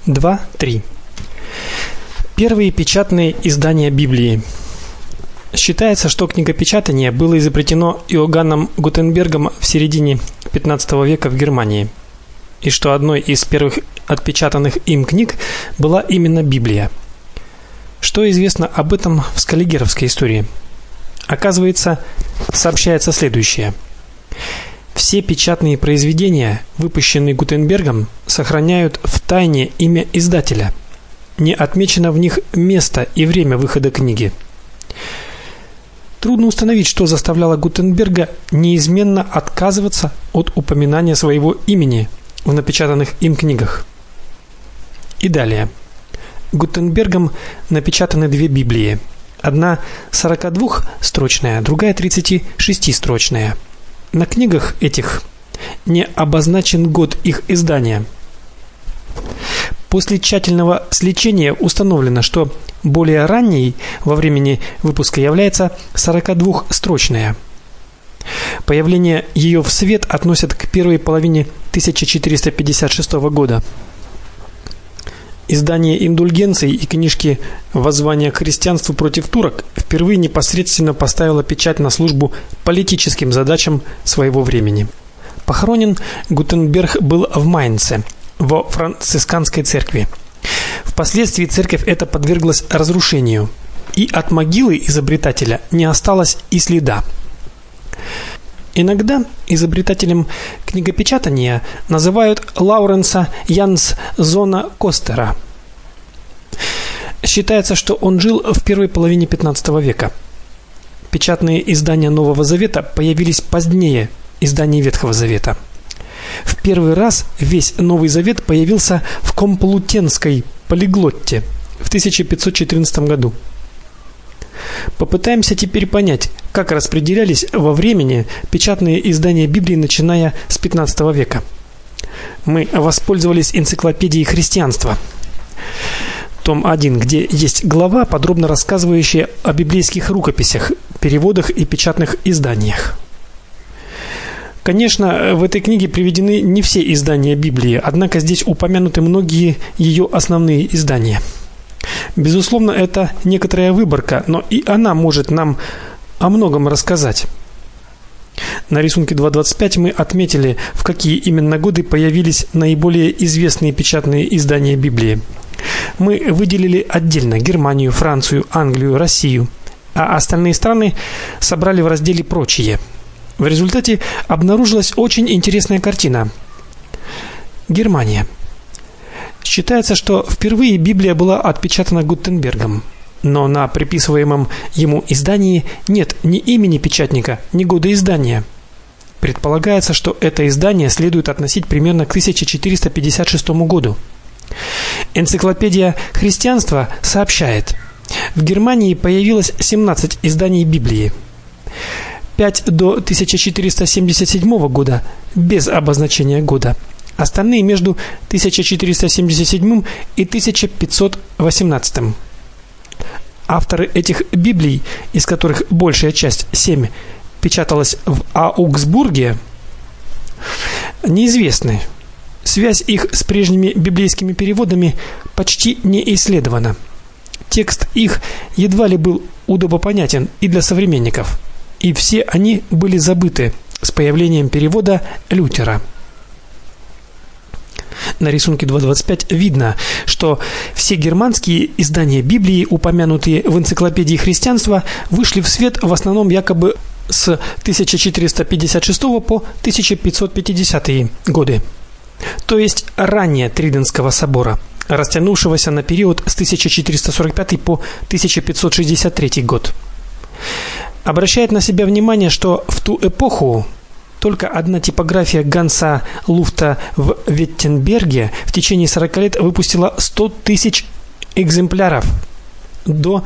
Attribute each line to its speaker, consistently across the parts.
Speaker 1: 2.3. Первые печатные издания Библии. Считается, что книгопечатание было изобретено Иоганном Гутенбергом в середине XV века в Германии, и что одной из первых отпечатанных им книг была именно Библия. Что известно об этом в скаллигеровской истории? Оказывается, сообщается следующее: все печатные произведения, выпущенные Гутенбергом, сохраняют в тайне имя издателя. Не отмечено в них место и время выхода книги. Трудно установить, что заставляло Гутенберга неизменно отказываться от упоминания своего имени в напечатанных им книгах. И далее. Гутенбергом напечатаны две Библии. Одна 42-строчная, другая 36-строчная. На книгах этих не обозначен год их издания. После тщательного сличения установлено, что более ранней во времени выпуска является 42-строчная. Появление ее в свет относят к первой половине 1456 года. Издание индульгенций и книжки «Воззвание к христианству против турок» впервые непосредственно поставило печать на службу политическим задачам своего времени. Похоронен Гутенберг был в Майнце, во францисканской церкви. Впоследствии церковь эта подверглась разрушению, и от могилы изобретателя не осталось и следа. Иногда изобретателем книгопечатания называют Лауренса Янсзона Костера. Считается, что он жил в первой половине XV века. Печатные издания Нового Завета появились позднее изданий Ветхого Завета. В первый раз весь Новый Завет появился в Комплутенской полиглотте в 1514 году. Попытаемся теперь понять, как распределялись во времени печатные издания Библии, начиная с XV века. Мы воспользовались энциклопедией христианства. Том 1, где есть глава, подробно рассказывающая о библейских рукописях, переводах и печатных изданиях. Конечно, в этой книге приведены не все издания Библии, однако здесь упомянуты многие ее основные издания. Безусловно, это некоторая выборка, но и она может нам о многом рассказать. На рисунке 2.25 мы отметили, в какие именно годы появились наиболее известные печатные издания Библии. Мы выделили отдельно Германию, Францию, Англию, Россию, а остальные страны собрали в разделе «Прочие». В результате обнаружилась очень интересная картина. Германия. Считается, что впервые Библия была отпечатана Гутенбергом, но на приписываемом ему издании нет ни имени печатника, ни года издания. Предполагается, что это издание следует относить примерно к 1456 году. Энциклопедия христианства сообщает: в Германии появилось 17 изданий Библии. 5 до 1477 года без обозначения года. Остальные между 1477 и 1518. Авторы этих Библий, из которых большая часть 7 печаталась в Аугсбурге, неизвестны. Связь их с прежними библейскими переводами почти не исследована. Текст их едва ли был удобопонятен и для современников, и все они были забыты с появлением перевода Лютера. На рисунке 2.25 видно, что все германские издания Библии, упомянутые в энциклопедии христианства, вышли в свет в основном якобы с 1456 по 1550 годы, то есть ранее Тридентского собора, растянувшегося на период с 1445 по 1563 год. Обращает на себя внимание, что в ту эпоху только одна типография Ганса Луфта в Виттенберге в течение 40 лет выпустила 100 тысяч экземпляров. До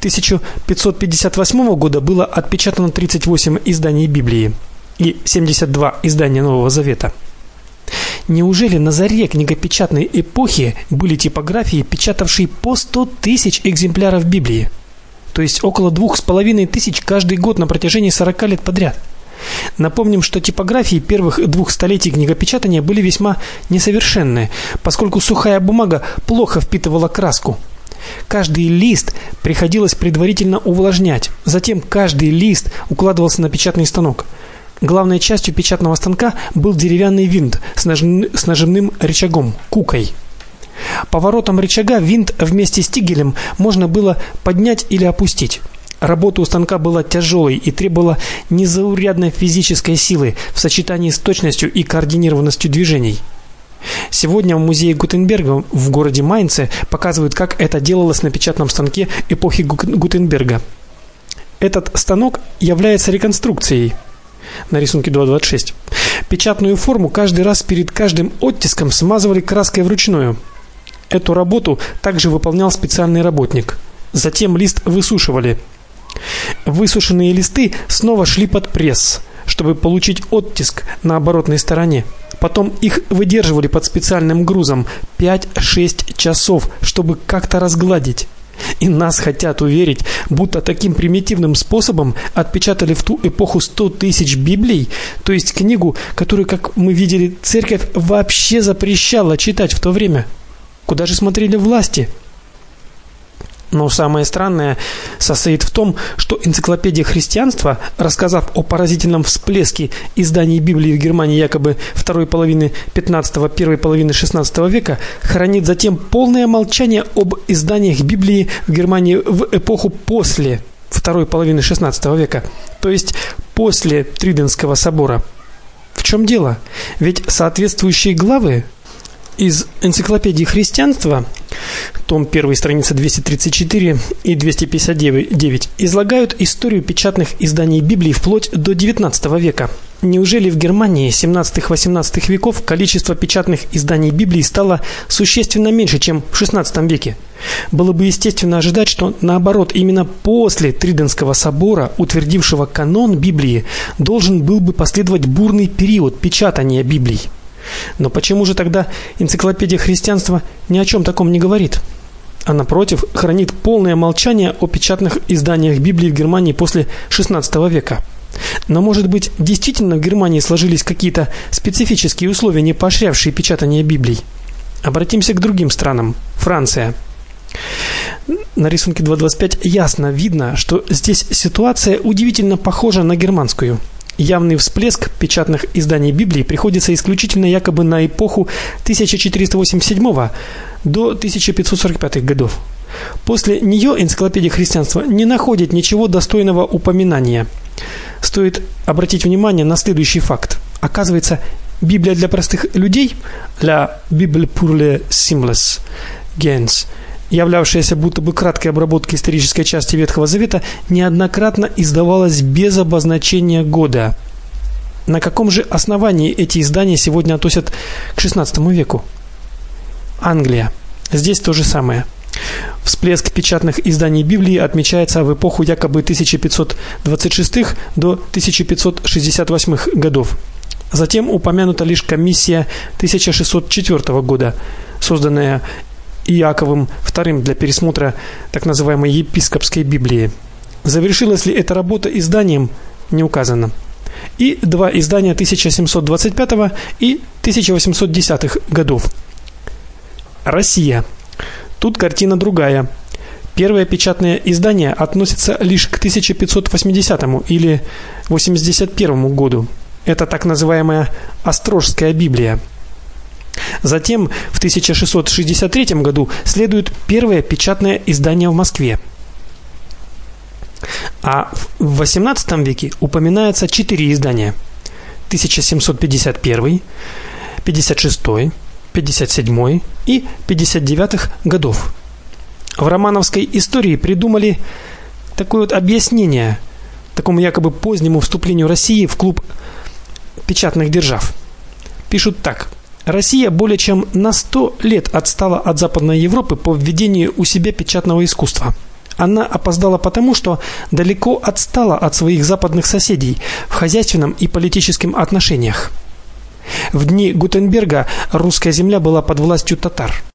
Speaker 1: 1558 года было отпечатано 38 изданий Библии и 72 издания Нового Завета. Неужели на заре книгопечатной эпохи были типографии, печатавшие по 100 тысяч экземпляров Библии? То есть около 2500 каждый год на протяжении 40 лет подряд. Напомним, что типографии первых 2 столетий книгопечатания были весьма несовершенны, поскольку сухая бумага плохо впитывала краску. Каждый лист приходилось предварительно увлажнять. Затем каждый лист укладывался на печатный станок. Главной частью печатного станка был деревянный винт с нажимным рычагом кукой. Поворотом рычага винт вместе с тигелем можно было поднять или опустить. Работа у станка была тяжелой и требовала незаурядной физической силы в сочетании с точностью и координированностью движений. Сегодня в музее Гутенберга в городе Майнце показывают, как это делалось на печатном станке эпохи Гутенберга. Этот станок является реконструкцией. На рисунке 2.26. Печатную форму каждый раз перед каждым оттиском смазывали краской вручную. Эту работу также выполнял специальный работник. Затем лист высушивали. Высушенные листы снова шли под пресс, чтобы получить оттиск на оборотной стороне. Потом их выдерживали под специальным грузом 5-6 часов, чтобы как-то разгладить. И нас хотят уверить, будто таким примитивным способом отпечатали в ту эпоху 100 тысяч Библий, то есть книгу, которую, как мы видели, церковь вообще запрещала читать в то время. Куда же смотрели власти? Но самое странное состоит в том, что энциклопедия христианства, рассказав о поразительном всплеске изданий Библии в Германии якобы второй половины 15-го, первой половины 16 века, хранит затем полное молчание об изданиях Библии в Германии в эпоху после второй половины 16 века, то есть после Триденского собора. В чем дело? Ведь соответствующие главы из энциклопедии христианства, том 1, страница 234 и 259, излагают историю печатных изданий Библии вплоть до XIX века. Неужели в Германии 17-18 веков количество печатных изданий Библии стало существенно меньше, чем в XVI веке? Было бы естественно ожидать, что наоборот, именно после Триденского собора, утвердившего канон Библии, должен был бы последовать бурный период печатания Библий. Но почему же тогда энциклопедия христианства ни о чем таком не говорит? А напротив, хранит полное молчание о печатных изданиях Библии в Германии после XVI века. Но, может быть, действительно в Германии сложились какие-то специфические условия, не поощрявшие печатание Библий? Обратимся к другим странам. Франция. На рисунке 2.25 ясно видно, что здесь ситуация удивительно похожа на германскую. Явный всплеск печатных изданий Библии приходится исключительно якобы на эпоху 1487 до 1545 годов. После нее энциклопедия христианства не находит ничего достойного упоминания. Стоит обратить внимание на следующий факт. Оказывается, Библия для простых людей, la Bible pour les simples gens, являвшаяся будто бы краткой обработкой исторической части Ветхого Завета, неоднократно издавалась без обозначения года. На каком же основании эти издания сегодня относят к XVI веку? Англия. Здесь то же самое. Всплеск печатных изданий Библии отмечается в эпоху якобы 1526 до 1568 годов. Затем упомянута лишь комиссия 1604 года, созданная Иаковом II для пересмотра так называемой епископской Библии. Завершилась ли эта работа изданием, не указано. И 2 издания 1725 и 1810 годов. Россия. Тут картина другая. Первое печатное издание относится лишь к 1580 или 81 году. Это так называемая Острожская Библия. Затем в 1663 году следует первое печатное издание в Москве. А в XVIII веке упоминается 4 издания: 1751, 56, 57 и 59 годов. В романовской истории придумали такое вот объяснение такому якобы позднему вступлению России в клуб печатных держав. Пишут так: Россия более чем на 100 лет отстала от Западной Европы по введению у себя печатного искусства. Она опоздала потому, что далеко отстала от своих западных соседей в хозяйственном и политическом отношениях. В дни Гутенберга русская земля была под властью татар.